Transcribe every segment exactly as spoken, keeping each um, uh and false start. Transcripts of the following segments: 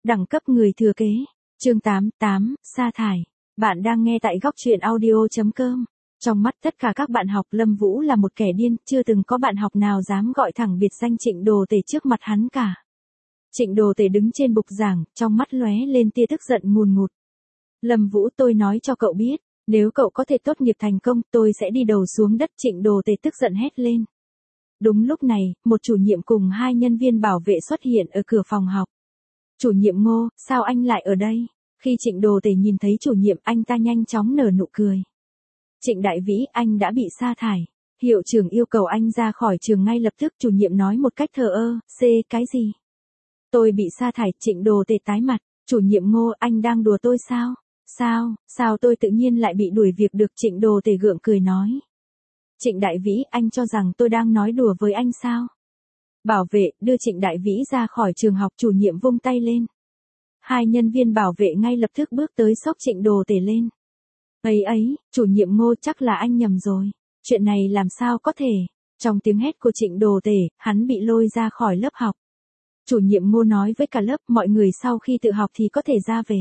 đẳng cấp người thừa kế. Chương tám, tám, sa thải. Bạn đang nghe tại góc truyện audio chấm com. Trong mắt tất cả các bạn học, Lâm Vũ là một kẻ điên, chưa từng có bạn học nào dám gọi thẳng biệt danh Trịnh Đồ Tể trước mặt hắn cả. Trịnh Đồ Tể đứng trên bục giảng, trong mắt lóe lên tia tức giận ngùn ngụt. Lâm Vũ, tôi nói cho cậu biết, nếu cậu có thể tốt nghiệp thành công, tôi sẽ đi đầu xuống đất. Trịnh Đồ Tể tức giận hét lên. Đúng lúc này, một chủ nhiệm cùng hai nhân viên bảo vệ xuất hiện ở cửa phòng học. Chủ nhiệm Ngô, sao anh lại ở đây? Khi Trịnh Đồ Tể nhìn thấy chủ nhiệm, anh ta nhanh chóng nở nụ cười. Trịnh Đại Vĩ, anh đã bị sa thải. Hiệu trưởng yêu cầu anh ra khỏi trường ngay lập tức. Chủ nhiệm nói một cách thờ ơ. C, cái gì? Tôi bị sa thải. Trịnh Đồ Tể tái mặt. Chủ nhiệm Ngô, anh đang đùa tôi sao? Sao, sao tôi tự nhiên lại bị đuổi việc được? Trịnh Đồ Tể gượng cười nói. Trịnh Đại Vĩ, anh cho rằng tôi đang nói đùa với anh sao? Bảo vệ, đưa Trịnh Đại Vĩ ra khỏi trường học. Chủ nhiệm vung tay lên. Hai nhân viên bảo vệ ngay lập tức bước tới xốc Trịnh Đồ Tể lên. Ấy ấy, chủ nhiệm Ngô, chắc là anh nhầm rồi. Chuyện này làm sao có thể? Trong tiếng hét của Trịnh Đồ Tể, hắn bị lôi ra khỏi lớp học. Chủ nhiệm Ngô nói với cả lớp, mọi người sau khi tự học thì có thể ra về.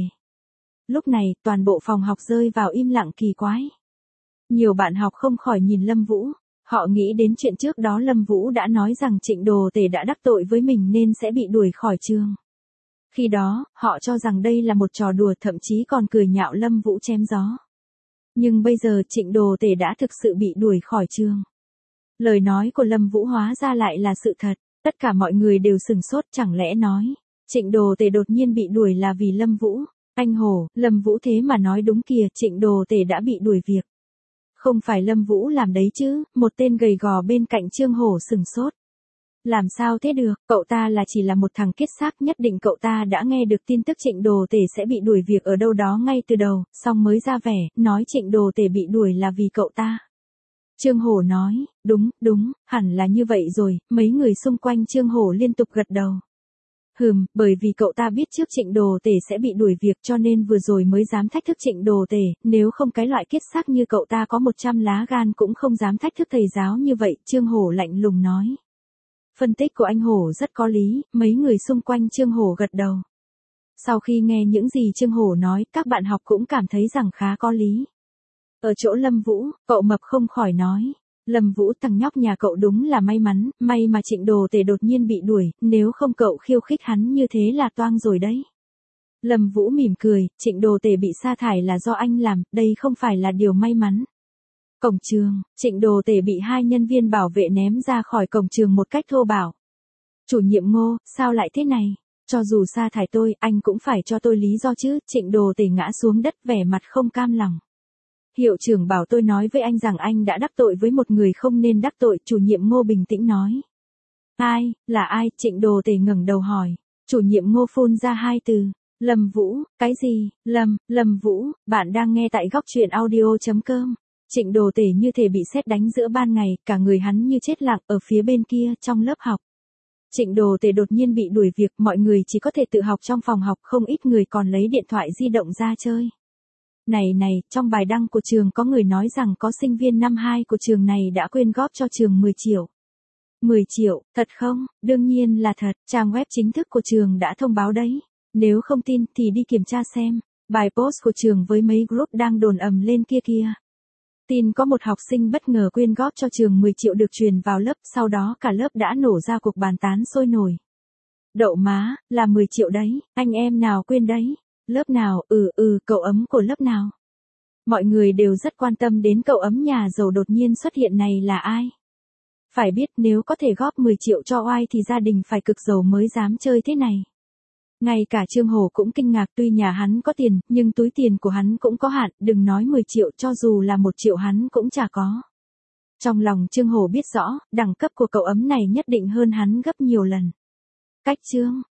Lúc này, toàn bộ phòng học rơi vào im lặng kỳ quái. Nhiều bạn học không khỏi nhìn Lâm Vũ. Họ nghĩ đến chuyện trước đó Lâm Vũ đã nói rằng Trịnh Đồ Tể đã đắc tội với mình nên sẽ bị đuổi khỏi trường. Khi đó, họ cho rằng đây là một trò đùa, thậm chí còn cười nhạo Lâm Vũ chém gió. Nhưng bây giờ Trịnh Đồ Tể đã thực sự bị đuổi khỏi trường. Lời nói của Lâm Vũ hóa ra lại là sự thật. Tất cả mọi người đều sửng sốt, chẳng lẽ nói Trịnh Đồ Tể đột nhiên bị đuổi là vì Lâm Vũ? Anh hổ, Lâm Vũ thế mà nói đúng kìa, Trịnh Đồ Tể đã bị đuổi việc. Không phải Lâm Vũ làm đấy chứ? Một tên gầy gò bên cạnh Trương Hổ sửng sốt. Làm sao thế được, cậu ta là chỉ là một thằng kiết xác, nhất định cậu ta đã nghe được tin tức Trịnh Đồ Tể sẽ bị đuổi việc ở đâu đó ngay từ đầu, xong mới ra vẻ, nói Trịnh Đồ Tể bị đuổi là vì cậu ta. Trương Hổ nói, đúng, đúng, hẳn là như vậy rồi. Mấy người xung quanh Trương Hổ liên tục gật đầu. Hừm, bởi vì cậu ta biết trước Trịnh Đồ Tể sẽ bị đuổi việc cho nên vừa rồi mới dám thách thức Trịnh Đồ Tể, nếu không cái loại kiết xác như cậu ta có một trăm lá gan cũng không dám thách thức thầy giáo như vậy. Trương Hổ lạnh lùng nói. Phân tích của anh Hổ rất có lý, mấy người xung quanh Trương Hổ gật đầu. Sau khi nghe những gì Trương Hổ nói, các bạn học cũng cảm thấy rằng khá có lý. Ở chỗ Lâm Vũ, cậu mập không khỏi nói. Lâm Vũ, thằng nhóc nhà cậu đúng là may mắn, may mà Trịnh Đồ Tể đột nhiên bị đuổi, nếu không cậu khiêu khích hắn như thế là toang rồi đấy. Lâm Vũ mỉm cười, Trịnh Đồ Tể bị sa thải là do anh làm, đây không phải là điều may mắn. Cổng trường, Trịnh Đồ Tể bị hai nhân viên bảo vệ ném ra khỏi cổng trường một cách thô bạo. Chủ nhiệm Ngô, sao lại thế này? Cho dù sa thải tôi, anh cũng phải cho tôi lý do chứ. Trịnh Đồ Tể ngã xuống đất vẻ mặt không cam lòng. Hiệu trưởng bảo tôi nói với anh rằng anh đã đắc tội với một người không nên đắc tội. Chủ nhiệm Ngô bình tĩnh nói. Ai, là ai? Trịnh Đồ Tể ngẩng đầu hỏi. Chủ nhiệm Ngô phun ra hai từ. Lâm Vũ, cái gì? Lâm, Lâm Vũ, bạn đang nghe tại góc truyện audio chấm com. Trịnh Đồ Tể như thể bị sét đánh giữa ban ngày, cả người hắn như chết lặng ở phía bên kia trong lớp học. Trịnh Đồ Tể đột nhiên bị đuổi việc, mọi người chỉ có thể tự học trong phòng học, không ít người còn lấy điện thoại di động ra chơi. Này này, trong bài đăng của trường có người nói rằng có sinh viên năm hai của trường này đã quyên góp cho trường mười triệu. mười triệu, thật không? Đương nhiên là thật, trang web chính thức của trường đã thông báo đấy. Nếu không tin thì đi kiểm tra xem. Bài post của trường với mấy group đang đồn ầm lên kia kia. Tin có một học sinh bất ngờ quyên góp cho trường mười triệu được truyền vào lớp, sau đó cả lớp đã nổ ra cuộc bàn tán sôi nổi. Đậu má, là mười triệu đấy, anh em nào quyên đấy? Lớp nào? Ừ ừ, cậu ấm của lớp nào? Mọi người đều rất quan tâm đến cậu ấm nhà giàu đột nhiên xuất hiện này là ai? Phải biết nếu có thể góp mười triệu cho oai thì gia đình phải cực giàu mới dám chơi thế này. Ngay cả Trương Hổ cũng kinh ngạc, tuy nhà hắn có tiền, nhưng túi tiền của hắn cũng có hạn, đừng nói mười triệu, cho dù là một triệu hắn cũng chả có. Trong lòng Trương Hổ biết rõ, đẳng cấp của cậu ấm này nhất định hơn hắn gấp nhiều lần. Cách chương,